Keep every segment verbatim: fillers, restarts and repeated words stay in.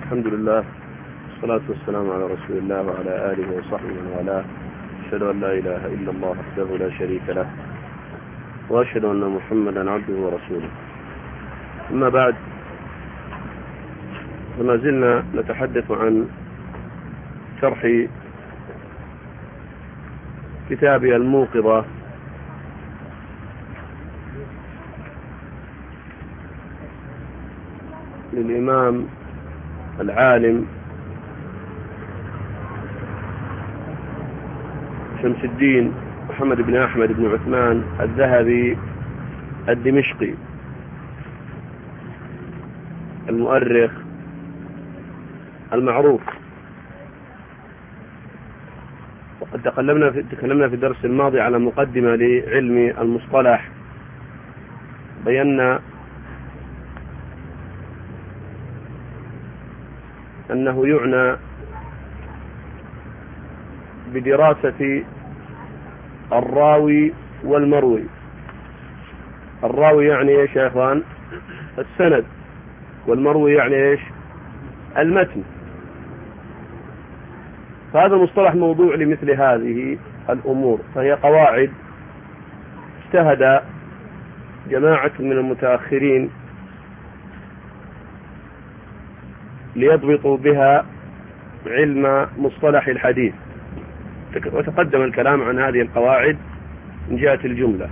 الحمد لله والصلاة والسلام على رسول الله وعلى آله وصحبه ومن والاه. أشهد أن لا إله إلا الله وحده لا شريك له، وأشهد أن محمدا عبده ورسوله. أما بعد، فما زلنا نتحدث عن شرح كتاب الموقظة للإمام العالم شمس الدين محمد بن أحمد بن عثمان الذهبي الدمشقي المؤرخ المعروف. وقد تكلمنا في تكلمنا في الدرس الماضي على مقدمة لعلم المصطلح، بينا أنه يعنى بدراسة الراوي والمروي. الراوي يعني ايش يا اخوان؟ السند. والمروي يعني ايش؟ المتن. فهذا المصطلح موضوع لمثل هذه الأمور، فهي قواعد اجتهد جماعة من المتأخرين ليضبطوا بها علم مصطلح الحديث، وتقدم الكلام عن هذه القواعد من جهة الجملة.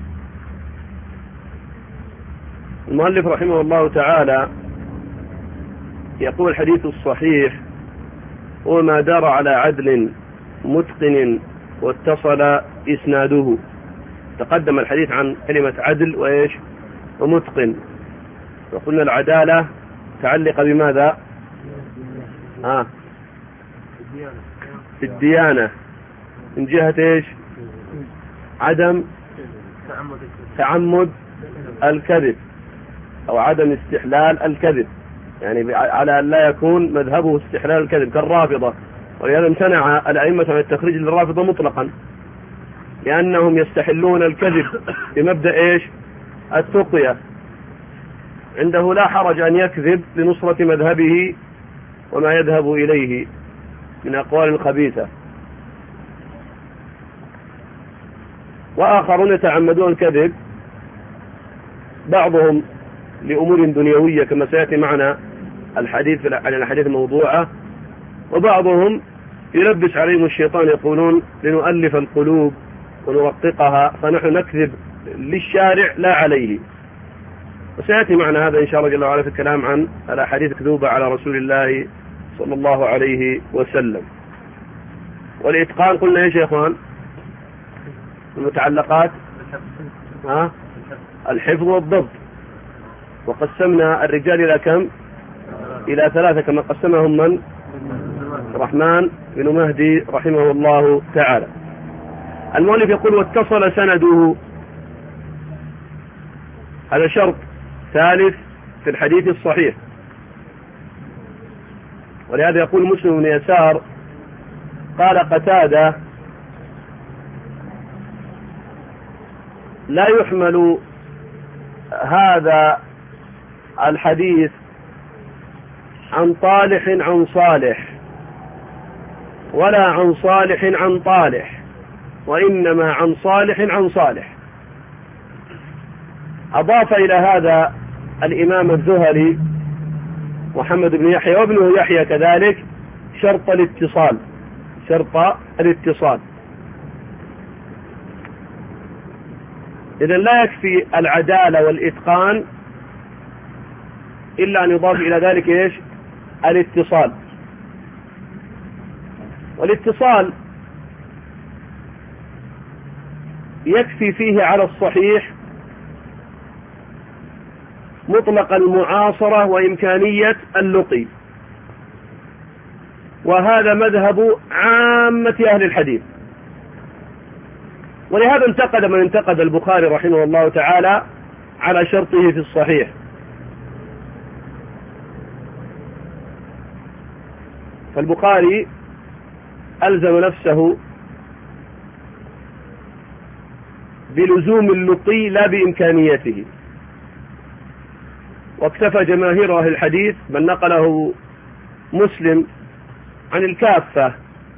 المؤلف رحمه الله تعالى يقول: الحديث الصحيح هو ما دار على عدل متقن واتصل إسناده. تقدم الحديث عن كلمة عدل وإيش ومتقن، وقلنا العدالة تعلق بماذا؟ آه. في الديانة، من جهة إيش؟ عدم تعمد الكذب أو عدم استحلال الكذب، يعني على أن لا يكون مذهبه استحلال الكذب كالرافضة. ولهذا امتنع الأئمة من التخريج للرافضة مطلقا، لأنهم يستحلون الكذب بمبدأ إيش؟ التقية. عنده لا حرج أن يكذب لنصرة مذهبه وما يذهب إليه من أقوال خبيثة. وآخرون يتعمدون الكذب، بعضهم لأمور دنيوية كما سيأتي معنا الحديث عن الحديث الموضوعة، وبعضهم يلبس عليهم الشيطان، يقولون لنؤلف القلوب ونرققها، فنحن نكذب للشارع لا عليه. وسيأتي معنا هذا إن شاء الله جل وعلا في الكلام عن الأحاديث الكذوبة على رسول الله صلى الله عليه وسلم. والإتقان قلنا إيش يا إخوان؟ المتعلقات ها؟ الحفظ والضبط. وقسمنا الرجال إلى كم؟ إلى ثلاثة، كما قسمهم من؟ الرحمن بن مهدي رحمه الله تعالى. المؤلف يقول: واتصل سنده. هذا شرط ثالث في الحديث الصحيح. ولهذا يقول مسلم بن يسار قال قتادة: لا يحمل هذا الحديث عن طالح عن صالح، ولا عن صالح عن طالح، وإنما عن صالح عن صالح. أضاف إلى هذا الإمام الزهري محمد بن يحيى وابنه يحيى كذلك شرط الاتصال، شرط الاتصال. إذن لا يكفي العدالة والإتقان إلا أن يضاف إلى ذلك إيش؟ الاتصال. والاتصال يكفي فيه على الصحيح مطلق المعاصرة وإمكانية اللقي، وهذا مذهب عامة أهل الحديث. ولهذا انتقد من انتقد البخاري رحمه الله تعالى على شرطه في الصحيح. فالبخاري ألزم نفسه بلزوم اللقي لا بإمكانيته، واكتفى جماهير أهل الحديث من نقله مسلم عن الكافة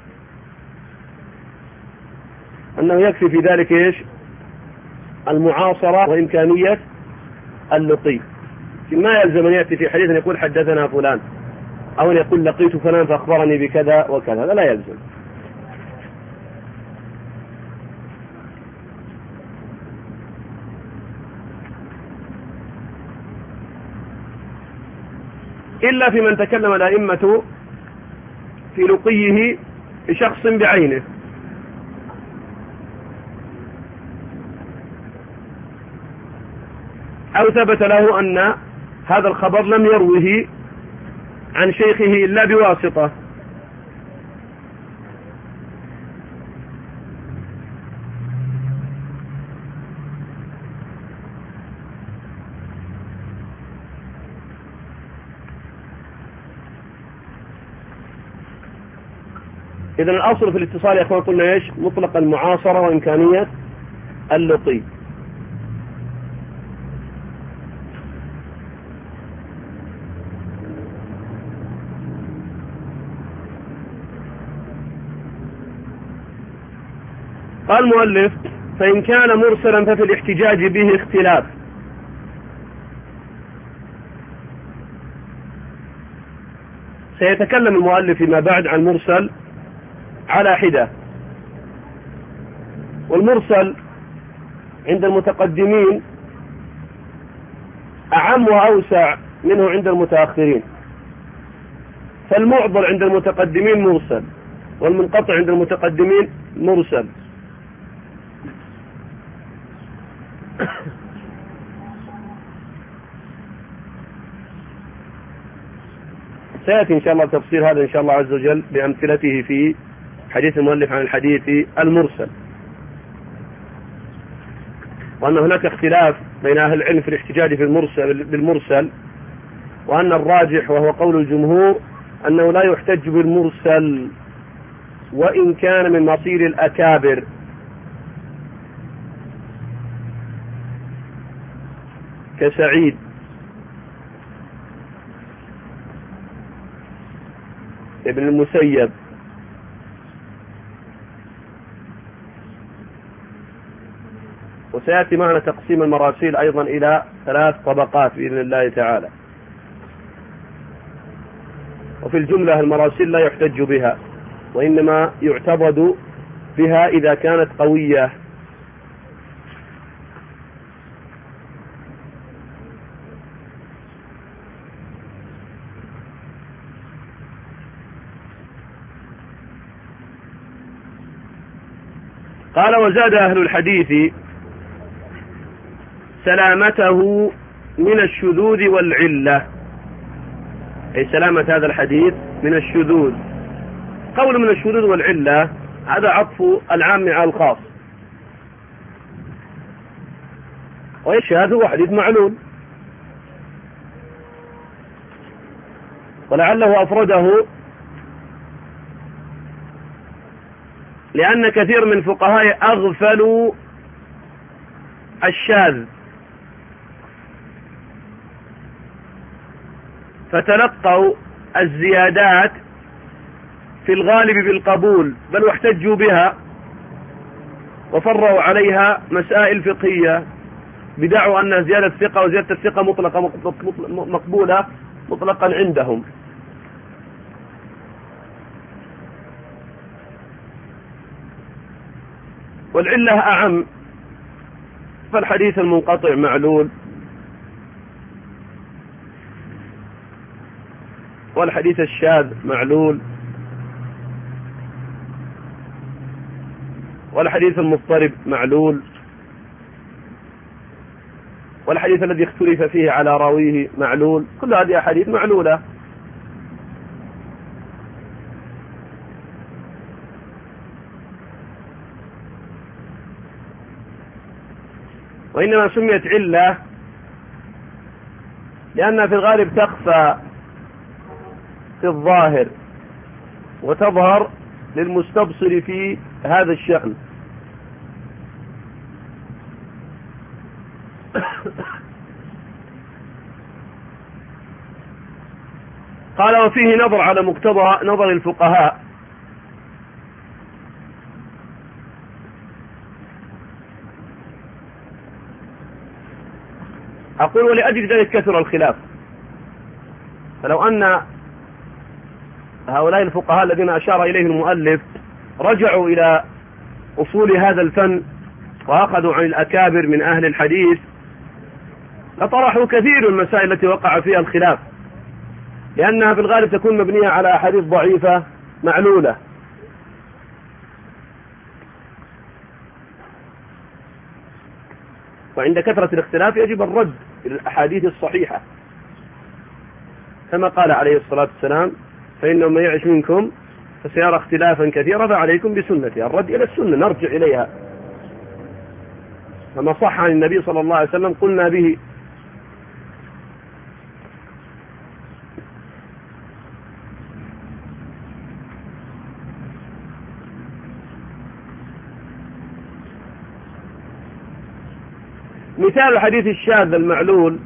أنه يكفي في ذلك إيش؟ المعاصرة وإمكانية اللقي. ما يلزم أن يأتي في حديث أن يقول حدثنا فلان أو أن يقول لقيت فلان فأخبرني بكذا وكذا، هذا لا يلزم. إلا في من تكلم الأئمة في لقيه بشخص بعينه، أو ثبت له أن هذا الخبر لم يروه عن شيخه إلا بواسطة. إذن الأصل في الاتصال يا أخوان قلنا إيش؟ مطلق المعاصرة وإمكانية اللقي. قال المؤلف: فإن كان مرسلا ففي الاحتجاج به اختلاف. سيتكلم المؤلف فيما بعد عن مرسل على حدة. والمرسل عند المتقدمين أعم وأوسع منه عند المتأخرين. فالمعضل عند المتقدمين مرسل، والمنقطع عند المتقدمين مرسل. سيأتي إن شاء الله تفسير هذا إن شاء الله عز وجل بأمثلته في حديث المؤلف عن الحديث المرسل، وأن هناك اختلاف بين أهل العلم في الاحتجاج في المرسل بالمرسل، وأن الراجح وهو قول الجمهور أنه لا يحتج بالمرسل وإن كان من مصير الأكابر، كسعيد ابن المسيب وسيأتي معنا تقسيم المراسيل أيضا إلى ثلاث طبقات بإذن الله تعالى. وفي الجملة المراسيل لا يحتج بها، وإنما يعتبد بها إذا كانت قوية. قال: وزاد أهل الحديث سلامته من الشذوذ والعلة، أي سلامة هذا الحديث من الشذوذ. قول من الشذوذ والعلة هذا عطف العام على الخاص، والشاذ هو حديث معلول، ولعله أفرده لأن كثير من فقهاء أغفلوا الشاذ، فتلقوا الزيادات في الغالب بالقبول، بل واحتجوا بها وفروا عليها مسائل فقهية بدعوا أن زيادة الثقة وزيادة الثقة مطلقة مقبولة مطلقا عندهم. والعلة أعم، فالحديث المنقطع معلول، والحديث الشاذ معلول، والحديث المضطرب معلول، والحديث الذي اختلف فيه على راويه معلول. كل هذه أحاديث معلولة. وإنما سميت علة لأنها في الغالب تخفى في الظاهر وتظهر للمستبصر في هذا الشأن. قال وفيه نظر على مقتضى نظر الفقهاء أقول ولأجل ذلك كثر الخلاف. فلو أن هؤلاء الفقهاء الذين أشار إليهم المؤلف رجعوا إلى أصول هذا الفن وأخذوا عن الأكابر من أهل الحديث لطرحوا كثير من المسائل التي وقع فيها الخلاف، لأنها في الغالب تكون مبنية على أحاديث ضعيفة معلولة. وعند كثرة الاختلاف يجب الرد إلى الأحاديث الصحيحة، كما قال عليه الصلاة والسلام فإنه من يعش منكم فسيرى اختلافا كثيرا فعليكم بسنتي. الرد إلى السنة، نرجع إليها، فما صح عن النبي صلى الله عليه وسلم قلنا به. مثال الحديث الشاذ المعلول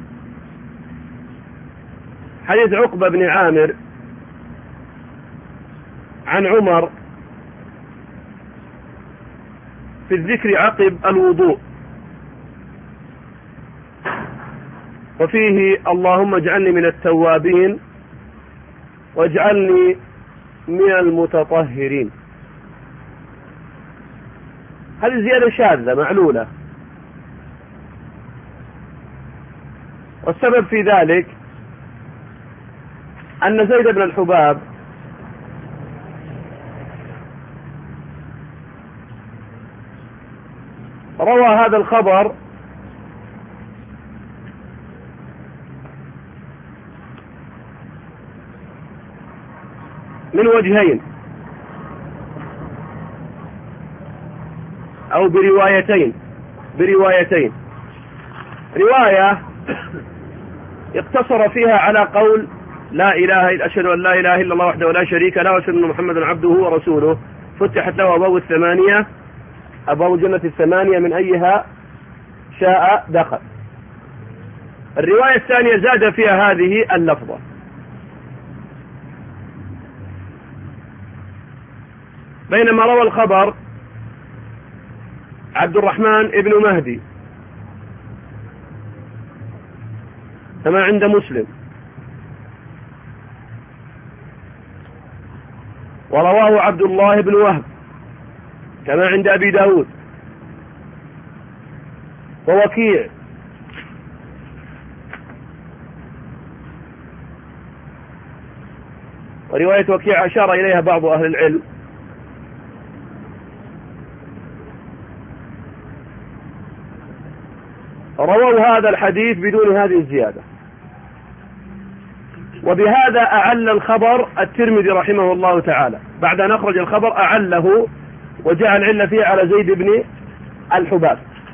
حديث عقبة بن عامر عن عمر في الذكر عقب الوضوء، وفيه اللهم اجعلني من التوابين واجعلني من المتطهرين. هذه زيادة شاذة معلولة، والسبب في ذلك أن زيد بن الحباب روى هذا الخبر من وجهين أو بروايتين بروايتين رواية اقتصر فيها على قول لا إله إلا أشهد أن لا إله إلا الله وحده لا شريك له وأشهد أن محمدا عبده ورسوله، فتحت له أبواب الثمانية أبواب الجنة الثمانية من أيها شاء دخل. الرواية الثانية زاد فيها هذه اللفظة، بينما روى الخبر عبد الرحمن ابن مهدي كما عند مسلم، ورواه عبد الله بن وهب كما عند أبي داود، ووكيع ورواية وكيع أشار إليها بعض أهل العلم، رووا هذا الحديث بدون هذه الزيادة. وبهذا أعل الخبر الترمذي رحمه الله تعالى، بعد أن أخرج الخبر أعله وجعل العلة فيه على زيد بن الحباب.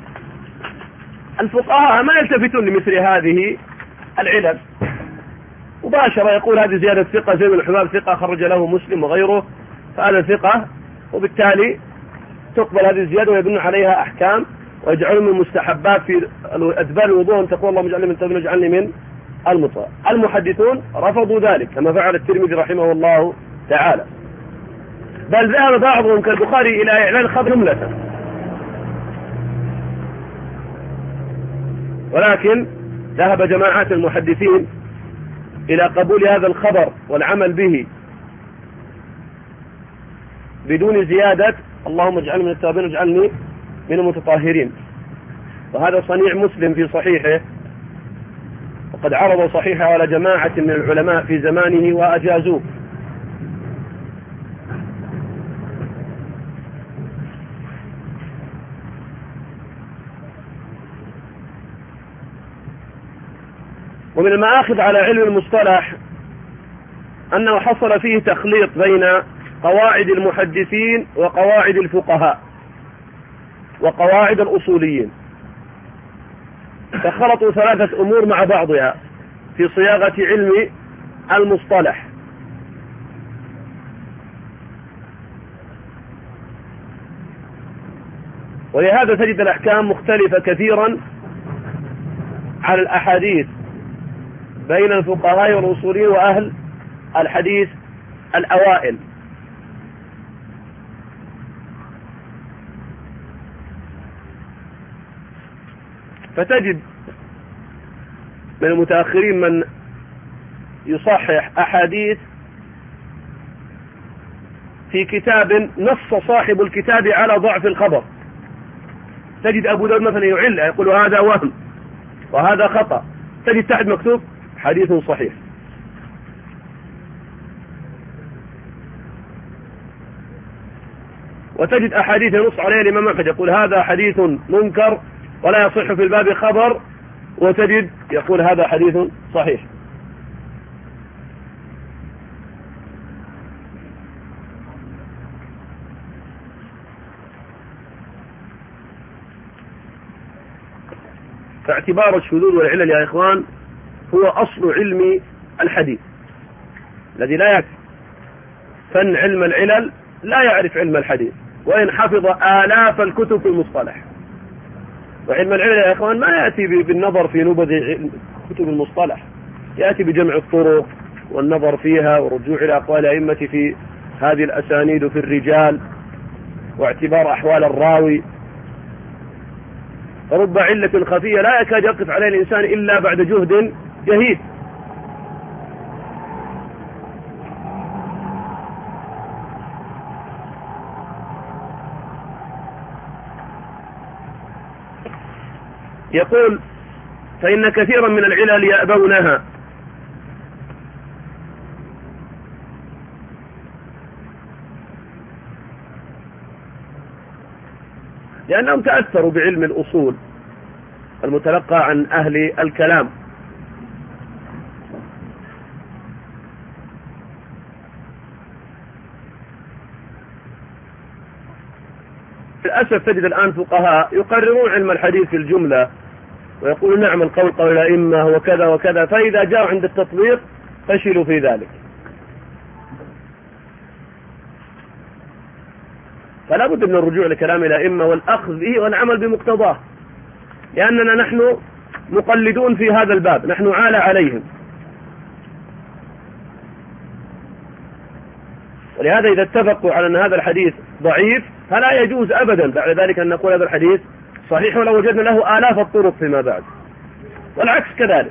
الفقهاء ما يلتفتون لمثل هذه العلل، مباشرة يقول هذه زيادة ثقة، زيد بن الحباب ثقة خرج له مسلم وغيره فهذا ثقة، وبالتالي تقبل هذه الزيادة ويبنون عليها أحكام ويجعلون من مستحبات في أدبار الوضوء أن تقول اللهم اجعلني من التوابين واجعلني من المطهرين. المحدثون رفضوا ذلك كما فعل الترمذي رحمه الله تعالى، بل ذهب بعضهم كالبخاري إلى إعلان الخبر جملة، ولكن ذهب جماعات المحدثين إلى قبول هذا الخبر والعمل به بدون زيادة اللهم اجعلني من التوابين واجعلني من المتطهرين. وهذا صنيع مسلم في صحيحه، وقد عرض صحيحه على جماعة من العلماء في زمانه وأجازوه. ومن المآخذ على علم المصطلح أنه حصل فيه تخليط بين قواعد المحدثين وقواعد الفقهاء وقواعد الأصوليين، فخلطوا ثلاثة أمور مع بعضها في صياغة علم المصطلح. ولهذا تجد الأحكام مختلفة كثيرا على الأحاديث بين الفقهاء والأصوليين وأهل الحديث الأوائل. فتجد من المتأخرين من يصحح أحاديث في كتاب نص صاحب الكتاب على ضعف الخبر. تجد أبو داود مثلا يعل يقول هذا وهم وهذا خطأ، تجد تحت مكتوب حديث صحيح. وتجد أحاديث ينص عليها الإمام أحمد يقول هذا حديث منكر ولا يصح في الباب خبر، وتجد يقول هذا حديث صحيح. فاعتبار الشذوذ والعلل يا إخوان هو أصل علم الحديث الذي لا يكفي. فن علم العلل لا يعرف علم الحديث وإن حفظ آلاف الكتب في المصطلح. وعلم العلل يا إخوان ما يأتي بالنظر في نبذ كتب المصطلح، يأتي بجمع الطرق والنظر فيها والرجوع إلى أقوال الأئمة في هذه الأسانيد في الرجال واعتبار أحوال الراوي. رب علة خفية لا يكاد يقف عليه الإنسان إلا بعد جهد جهيد. يقول فإن كثيرا من العلل يأبونها لأنهم تأثروا بعلم الأصول المتلقى عن أهل الكلام. للأسف تجد الآن فقهاء يقررون علم الحديث في الجملة ويقولون نعم القول قول الأئمة وكذا وكذا، فإذا جاءوا عند التطبيق فشلوا في ذلك. فلا بد من الرجوع لكلام الأئمة والأخذ به والعمل بمقتضاه، لأننا نحن مقلدون في هذا الباب، نحن عالى عليهم. ولهذا إذا اتفقوا على أن هذا الحديث ضعيف فلا يجوز أبدا بعد ذلك أن نقول هذا الحديث صحيح ولو وجدنا له آلاف الطرق فيما بعد، والعكس كذلك.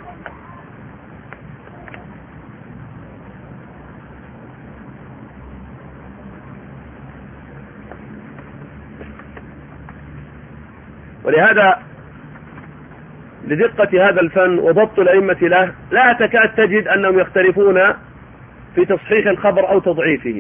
ولهذا لدقة هذا الفن وضبط الأئمة له لا تكاد تجد أنهم يختلفون في تصحيح الخبر أو تضعيفه،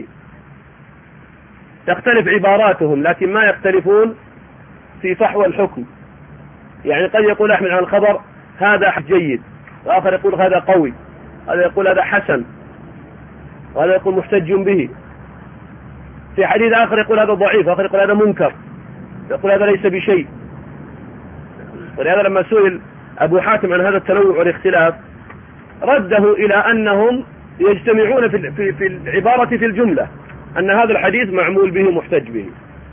تختلف عباراتهم لكن ما يختلفون في فحوى الحكم. يعني قد يقول أحمد عن الخبر هذا جيد، وآخر يقول هذا قوي، هذا يقول هذا حسن، وهذا يقول محتج به. في حديث آخر يقول هذا ضعيف، وآخر يقول هذا منكر، يقول هذا ليس بشيء. ولهذا لما سئل أبو حاتم عن هذا التنوع والاختلاف رده إلى أنهم يجتمعون في في في العبارة في الجملة أن هذا الحديث معمول به محتج به،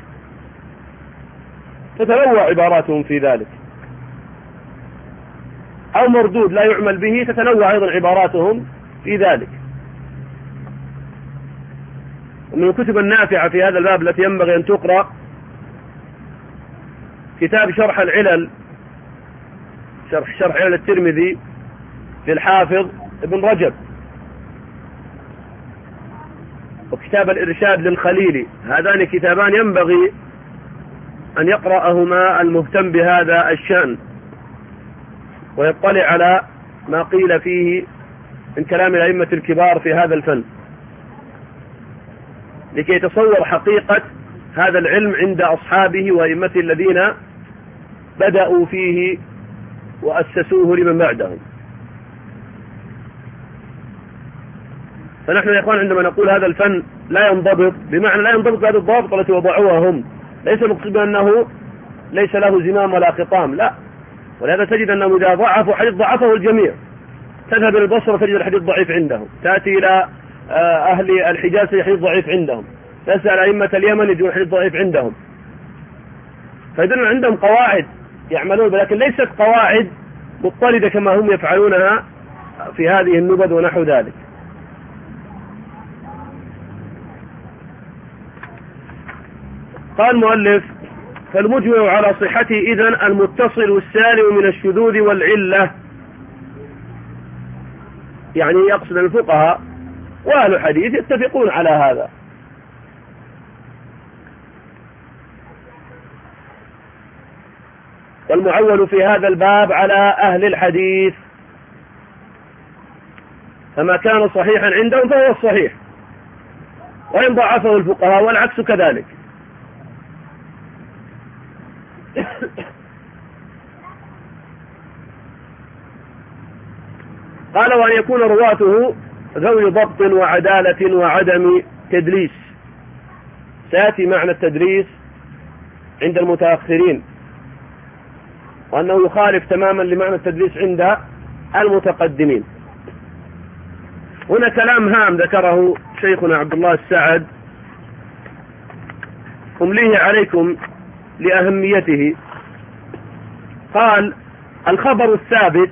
تتنوع عباراتهم في ذلك. أو مردود لا يعمل به، تتنوع أيضا عباراتهم في ذلك. ومن الكتب النافعة في هذا الباب التي ينبغي أن تقرأ كتاب شرح العلل، شرح شرح علل الترمذي للحافظ ابن رجب، وكتاب الإرشاد للخليلي. هذان كتابان ينبغي أن يقرأهما المهتم بهذا الشأن ويطلع على ما قيل فيه من كلام الأئمة الكبار في هذا الفن لكي يتصور حقيقة هذا العلم عند أصحابه وأئمته الذين بدأوا فيه وأسسوه لمن بعدهم. فنحن يا إخوان عندما نقول هذا الفن لا ينضبط، بمعنى لا ينضبط بهذه الضوابط التي وضعوها هم، ليس مقصود أنه ليس له زمام ولا خطام، لا. ولهذا تجد أنهم إذا ضعفوا حديث ضعفه الجميع. تذهب إلى البصرة تجد الحديث ضعيف عندهم، تأتي إلى أهل الحجاز تجد الحديث ضعيف عندهم، تسأل أئمة اليمن يجدون الحديث ضعيف عندهم. فإذن عندهم قواعد يعملون، لكن ليست قواعد مضطردة كما هم يفعلونها في هذه النبذ ونحو ذلك. قال المؤلف: فالمجمع على صحته إذن المتصل السالم من الشذوذ والعلة، يعني يقصد الفقهاء وأهل الحديث يتفقون على هذا. والمعول في هذا الباب على أهل الحديث، فما كان صحيحا عندهم فهو الصحيح، وإن ضعفه الفقهاء والعكس كذلك. قال: وأن يكون رواته ذوي ضبط وعدالة وعدم تدليس. سيأتي معنى التدليس عند المتأخرين، وأنه يخالف تماما لمعنى التدليس عند المتقدمين. هنا كلام هام ذكره شيخنا عبد الله السعد، أمليه عليكم لأهميته. قال: الخبر الثابت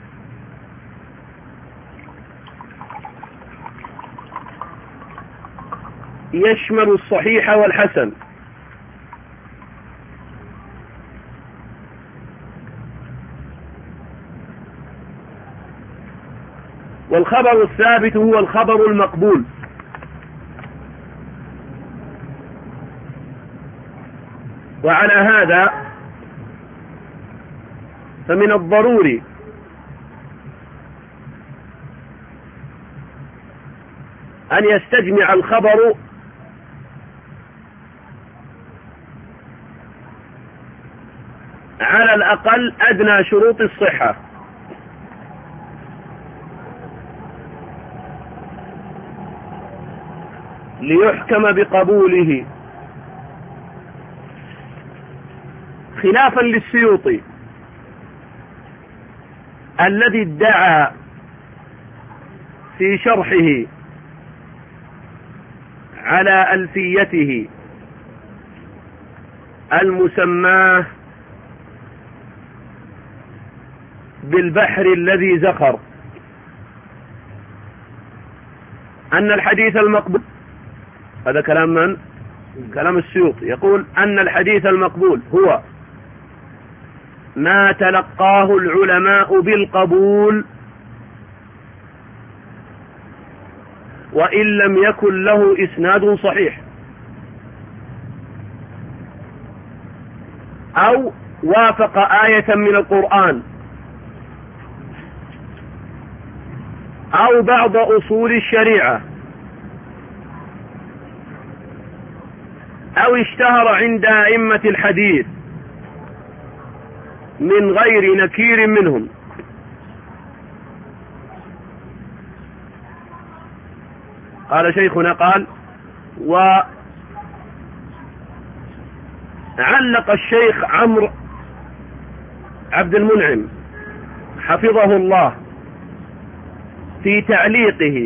يشمل الصحيح والحسن، والخبر الثابت هو الخبر المقبول. وعلى هذا فمن الضروري أن يستجمع الخبر على الأقل أدنى شروط الصحة، ليحكم بقبوله، خلافا للسيوطي الذي ادعى في شرحه على ألفيته المسماه بالبحر الذي زخر أن الحديث المقبول، هذا كلام من؟ كلام السيوطي، يقول أن الحديث المقبول هو ما تلقاه العلماء بالقبول وإن لم يكن له إسناد صحيح، أو وافق آية من القرآن، أو بعض أصول الشريعة، أو اشتهر عند أئمة الحديث من غير نكير منهم. قال شيخنا: قال: وعلق الشيخ عمرو عبد المنعم حفظه الله في تعليقه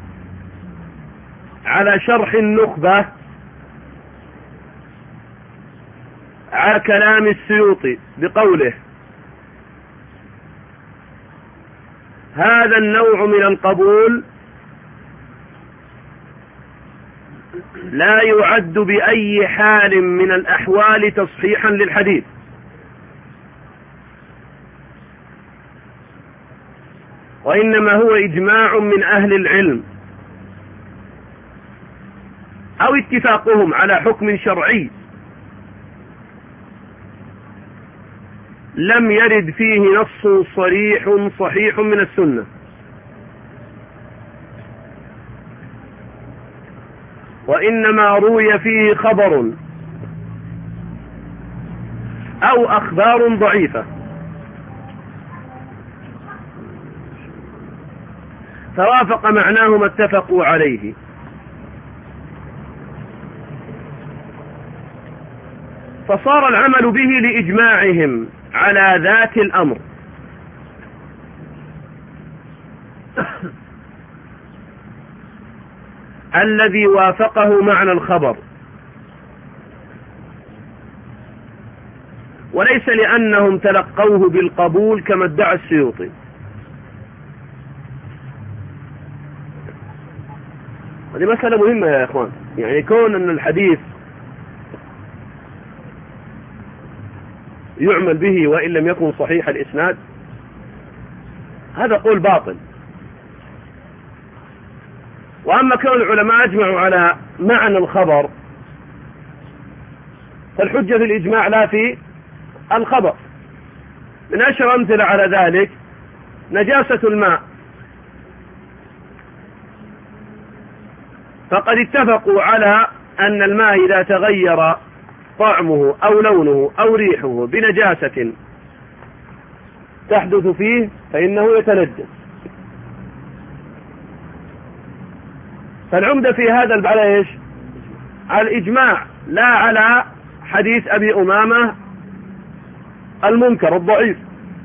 على شرح النخبة على كلام السيوطي بقوله: هذا النوع من القبول لا يعد بأي حال من الأحوال تصحيحا للحديث، وإنما هو إجماع من أهل العلم أو اتفاقهم على حكم شرعي لم يرد فيه نص صريح صحيح من السنة، وإنما روي فيه خبر أو أخبار ضعيفة، فوافق معناه ما اتفقوا عليه، فصار العمل به لإجماعهم على ذات الأمر. الذي وافقه معنى الخبر، وليس لأنهم تلقوه بالقبول كما ادعى السيوطي. هذه مسألة مهمة يا إخوان، يعني كون أن الحديث يعمل به وإن لم يكن صحيح الإسناد؟ هذا قول باطل. وأما كون العلماء أجمعوا على معنى الخبر فالحجة في الإجماع لا في الخبر. من أشهر أمثلة على ذلك نجاسة الماء، فقد اتفقوا على أن الماء إذا تغير طعمه أو لونه أو ريحه بنجاسة تحدث فيه فإنه يتنجس. فالعمدة في هذا على إيش؟ على الإجماع، لا على حديث أبي أمامة المنكر الضعيف.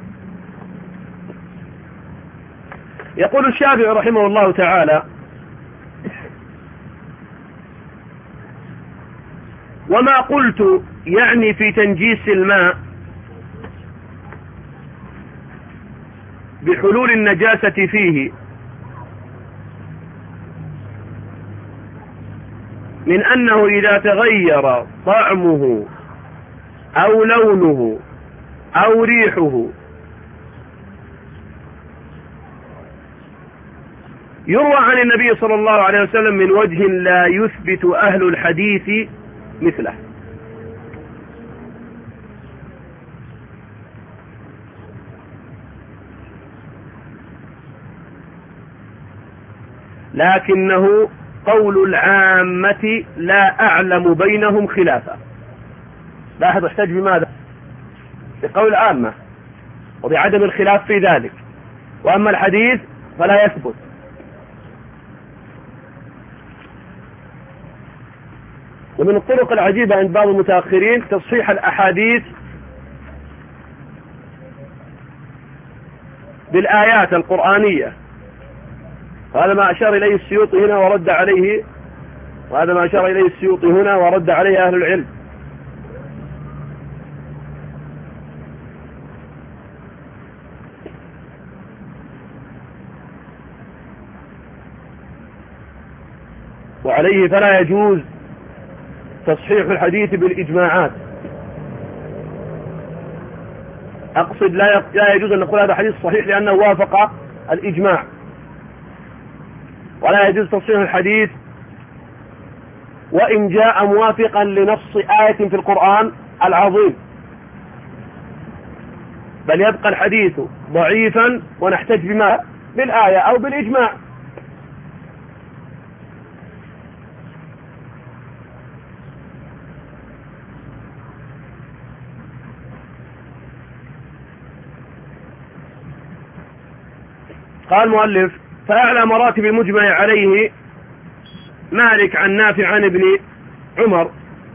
يقول الشافعي رحمه الله تعالى: وما قلت يعني في تنجيس الماء بحلول النجاسة فيه من أنه إذا تغير طعمه أو لونه أو ريحه يروى عن النبي صلى الله عليه وسلم من وجه لا يثبت أهل الحديث مثله. لكنه قول العامة لا أعلم بينهم خلافا. لاحظ احتج بماذا؟ بقول العامة وبعدم الخلاف في ذلك، وأما الحديث فلا يثبت. ومن الطرق العجيبة عند بعض المتأخرين تصحيح الأحاديث بالآيات القرآنية، وهذا ما أشار إليه السيوطي هنا ورد عليه وهذا ما أشار إليه السيوطي هنا ورد عليه أهل العلم. وعليه فلا يجوز تصحيح الحديث بالإجماعات. أقصد لا لا يجوز أن نقول هذا حديث صحيح لأنه وافق الإجماع، ولا يجوز تصحيح الحديث وإن جاء موافقا لنص آية في القرآن العظيم، بل يبقى الحديث ضعيفا ونحتج بما بالآية أو بالإجماع. قال المؤلف: فأعلى مراتب المجمع عليه مالك عن نافع عن ابن عمر.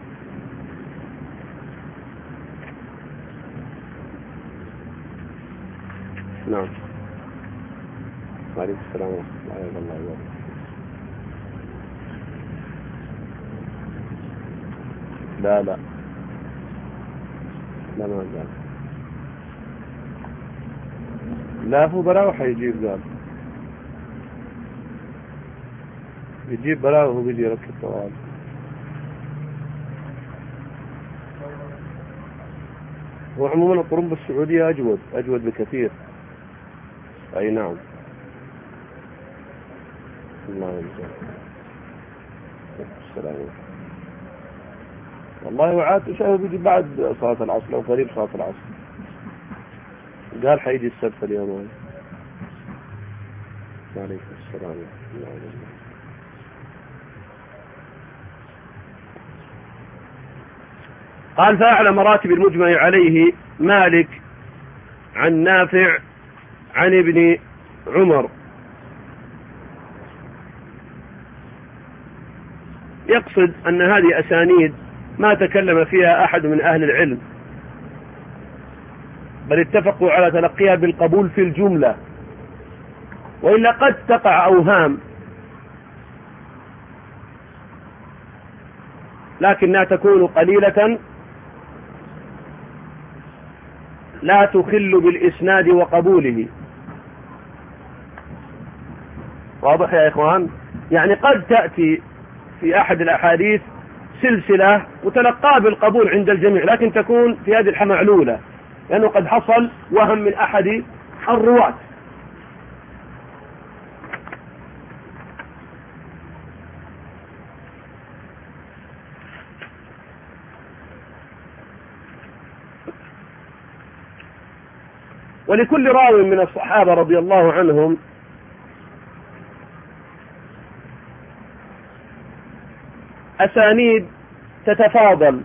نعم. وعليكم السلام ورحمة الله وبركاته. لا لا لا ما زال. لا هو براوة حيجيب قال يجيب براوة وهو بيجي يركب طوال. هو عموما الطرمبة السعودية أجود أجود بكثير. أي نعم. الله يجزاك. السلام عليكم. والله وعاد شايف بيجي بعد صلاة العصر أو قريب صلاة العصر. قال حيجي السبت اليوم. عليكم السلام ورحمة الله وبركاته. قال: فأعلى مراتب المجمع عليه مالك عن نافع عن ابن عمر. يقصد أن هذه أسانيد ما تكلم فيها أحد من أهل العلم، بل اتفقوا على تلقيها بالقبول في الجملة، وإلا قد تقع أوهام لكنها تكون قليلة لا تخل بالإسناد وقبوله. واضح يا إخوان؟ يعني قد تأتي في أحد الأحاديث سلسلة وتلقاه بالقبول عند الجميع، لكن تكون في هذه الحالة معلولة، لأنه قد حصل وهم من أحد الرواة. ولكل راو من الصحابة رضي الله عنهم أسانيد تتفاضل،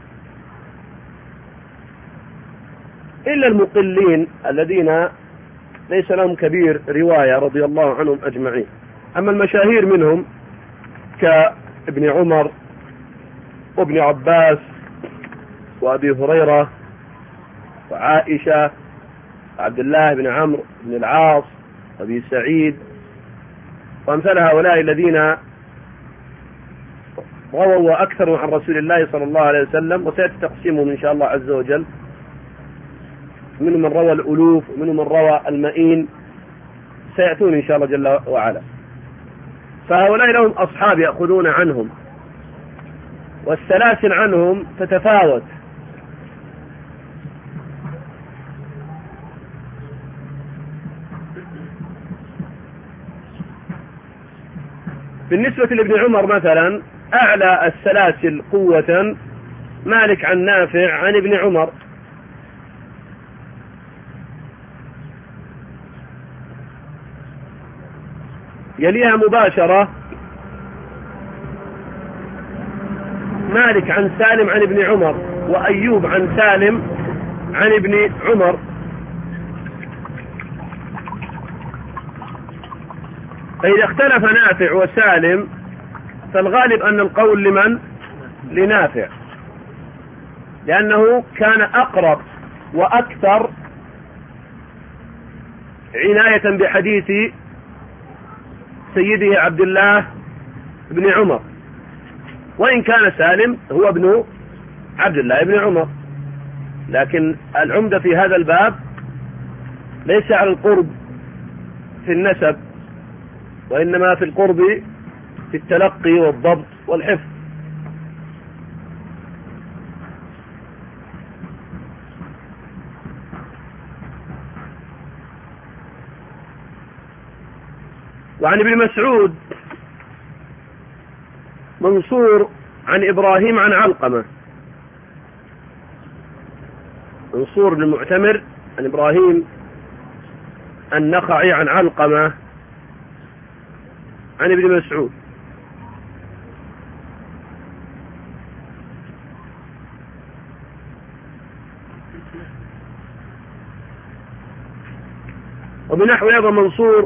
إلا المقلين الذين ليس لهم كبير رواية رضي الله عنهم أجمعين. أما المشاهير منهم كابن عمر وابن عباس وأبي هريرة وعائشة عبد الله بن عمرو بن العاص وابي سعيد وأمثال هؤلاء الذين رووا وأكثروا عن رسول الله صلى الله عليه وسلم، وسيأتي تقسيمهم إن شاء الله عز وجل، منهم من روى الألوف ومنهم من روى المئين، سيأتون إن شاء الله جل وعلا. فهؤلاء لهم أصحاب يأخذون عنهم، والسلاسل عنهم تتفاوت. بالنسبة لابن عمر مثلا أعلى السلاسل قوة مالك عن نافع عن ابن عمر، يليها مباشرة مالك عن سالم عن ابن عمر، وأيوب عن سالم عن ابن عمر. فإذا اختلف نافع وسالم فالغالب أن القول لمن؟ لنافع، لأنه كان أقرب وأكثر عناية بحديث سيده عبد الله بن عمر، وإن كان سالم هو ابن عبد الله بن عمر. لكن العمدة في هذا الباب ليس على القرب في النسب، وإنما في القرب في التلقي والضبط والحفظ. وعن ابن مسعود منصور عن إبراهيم عن علقمة، منصور بن المعتمر عن إبراهيم النخعي عن علقمة عن ابن مسعود. وبنحو أيضا منصور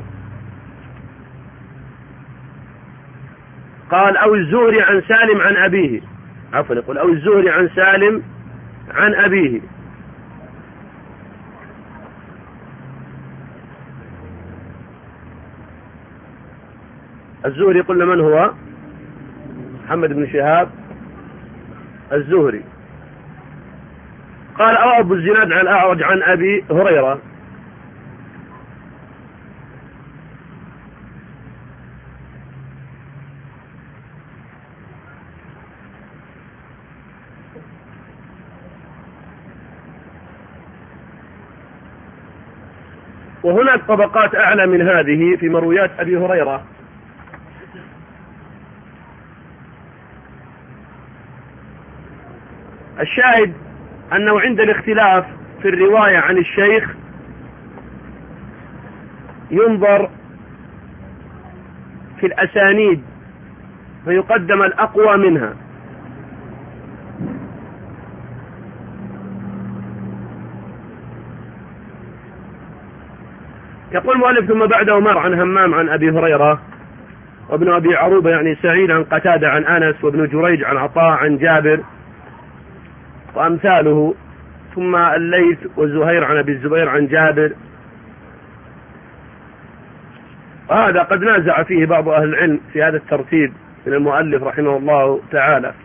قال أو الزهري عن سالم عن أبيه، عفوا يقول أو الزهري عن سالم عن أبيه. الزهري قلنا من هو؟ محمد بن شهاب الزهري. قال أو أبو الزناد عن الأعرج عن أبي هريرة. وهناك طبقات أعلى من هذه في مرويات أبي هريرة. الشاهد أنه عند الاختلاف في الرواية عن الشيخ ينظر في الأسانيد فيقدم الأقوى منها. يقول المؤلف ثم بعده مر عن همام عن أبي هريرة وابن أبي عروبة يعني سعيد عن قتادة عن أنس وابن جريج عن عطاء عن جابر وأمثاله، ثم الليث وزهير عن أبي الزبير عن جابر. وهذا قد نازع فيه بعض أهل العلم في هذا الترتيب من المؤلف رحمه الله تعالى،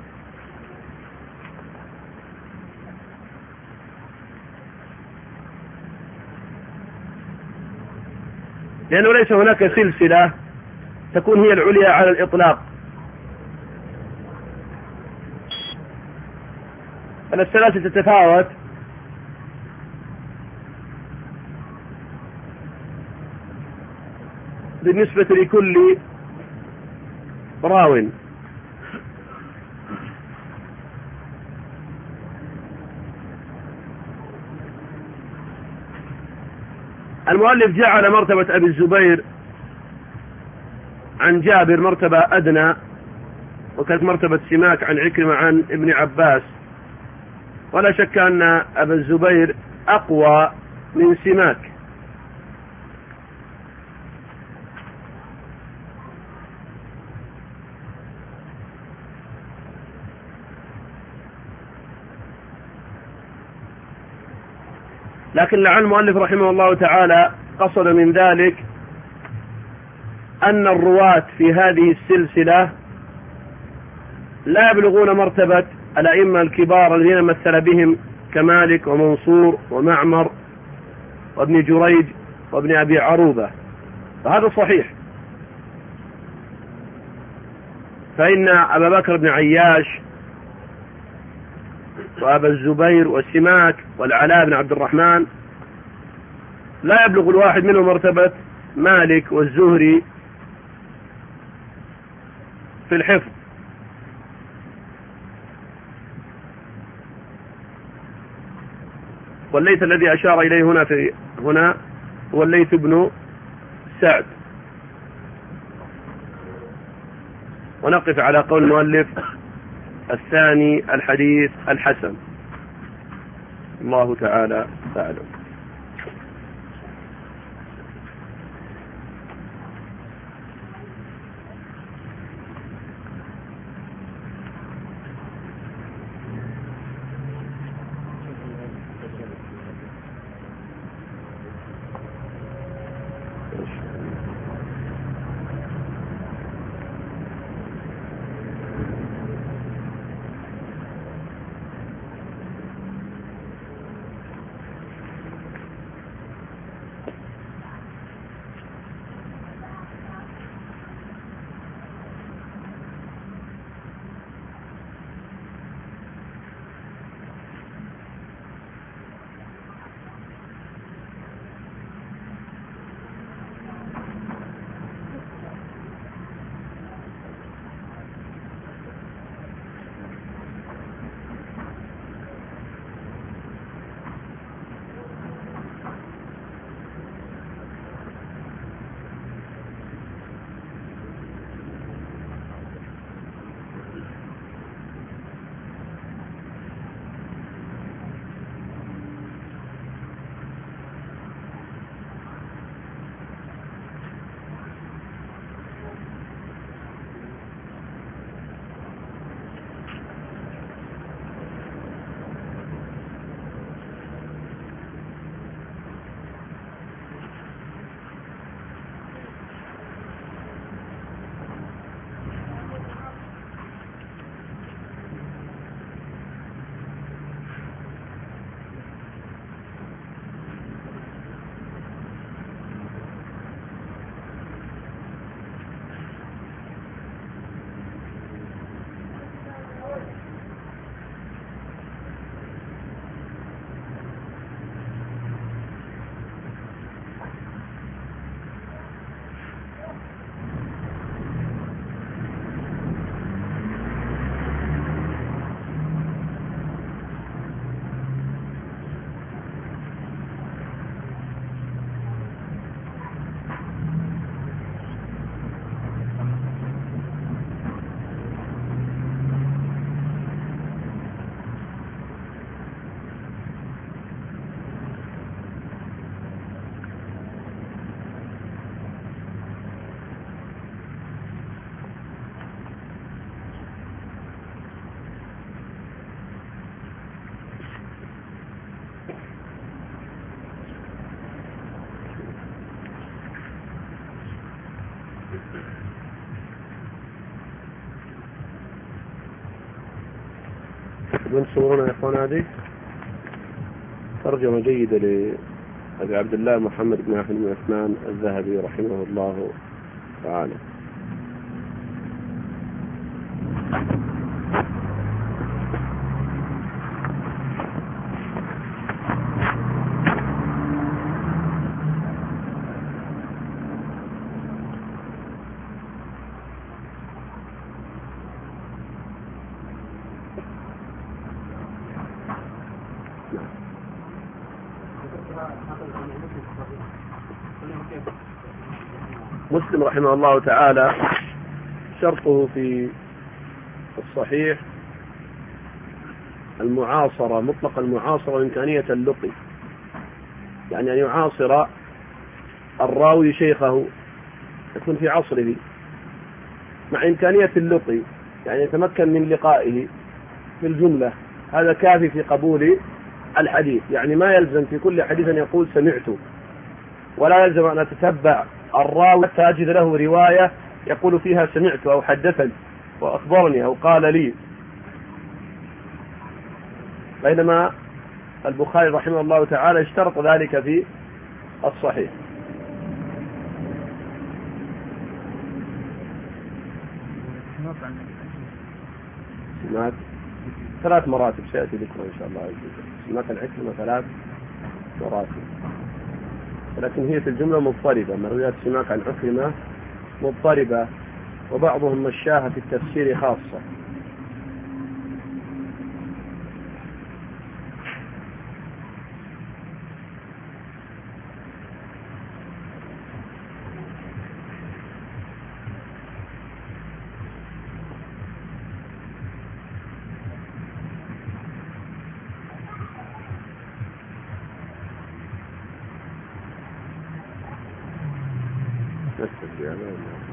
لأنه ليس هناك سلسلة تكون هي العليا على الإطلاق، السلاسل تتفاوت بالنسبة لكل راو. المؤلف جعل مرتبة أبي الزبير عن جابر مرتبة أدنى، وكانت مرتبة سماك عن عكرمة عن ابن عباس، ولا شك أن أبا الزبير أقوى من سماك. لكن لعل المؤلف رحمه الله تعالى قصد من ذلك أن الرواة في هذه السلسلة لا يبلغون مرتبة الأئمة الكبار الذين مثل بهم كمالك ومنصور ومعمر وابن جريج وابن أبي عروبة، فهذا صحيح. فإن أبا بكر بن عياش وأبا الزبير والسماك والعلاء بن عبد الرحمن لا يبلغ الواحد منهم مرتبة مالك والزهري في الحفظ. والليث الذي أشار إليه هنا في هنا هو الليث بن سعد. ونقف على قول المؤلف الثاني الحديث الحسن. الله تعالى أعلم. من صورنا يا اخوان هذه ترجمة جيدة لأبي عبد الله محمد بن أحمد بن عثمان الذهبي رحمه الله تعالى. مسلم رحمه الله تعالى شرطه في الصحيح المعاصرة، مطلق المعاصرة وإمكانية اللقي، يعني أن يعاصر الراوي شيخه، يكون في عصره مع إمكانية اللقي، يعني يتمكن من لقائه في الجملة. هذا كافي في قبول الحديث، يعني ما يلزم في كل حديث أن يقول سمعت، ولا يلزم أن أتتبع الراوي حتى أجد له رواية يقول فيها سمعت أو حدثني وأخبرني أو قال لي. بينما البخاري رحمه الله تعالى اشترط ذلك في الصحيح. سمات ثلاث مراتب سيأتي ذكرها إن شاء الله. سمات العكرمة ثلاث مراتب، ولكن هي في الجملة مضطربة. مرويات سماك عن عكرمة مضطربة، وبعضهم مشاها في التفسير خاصة. نستطيع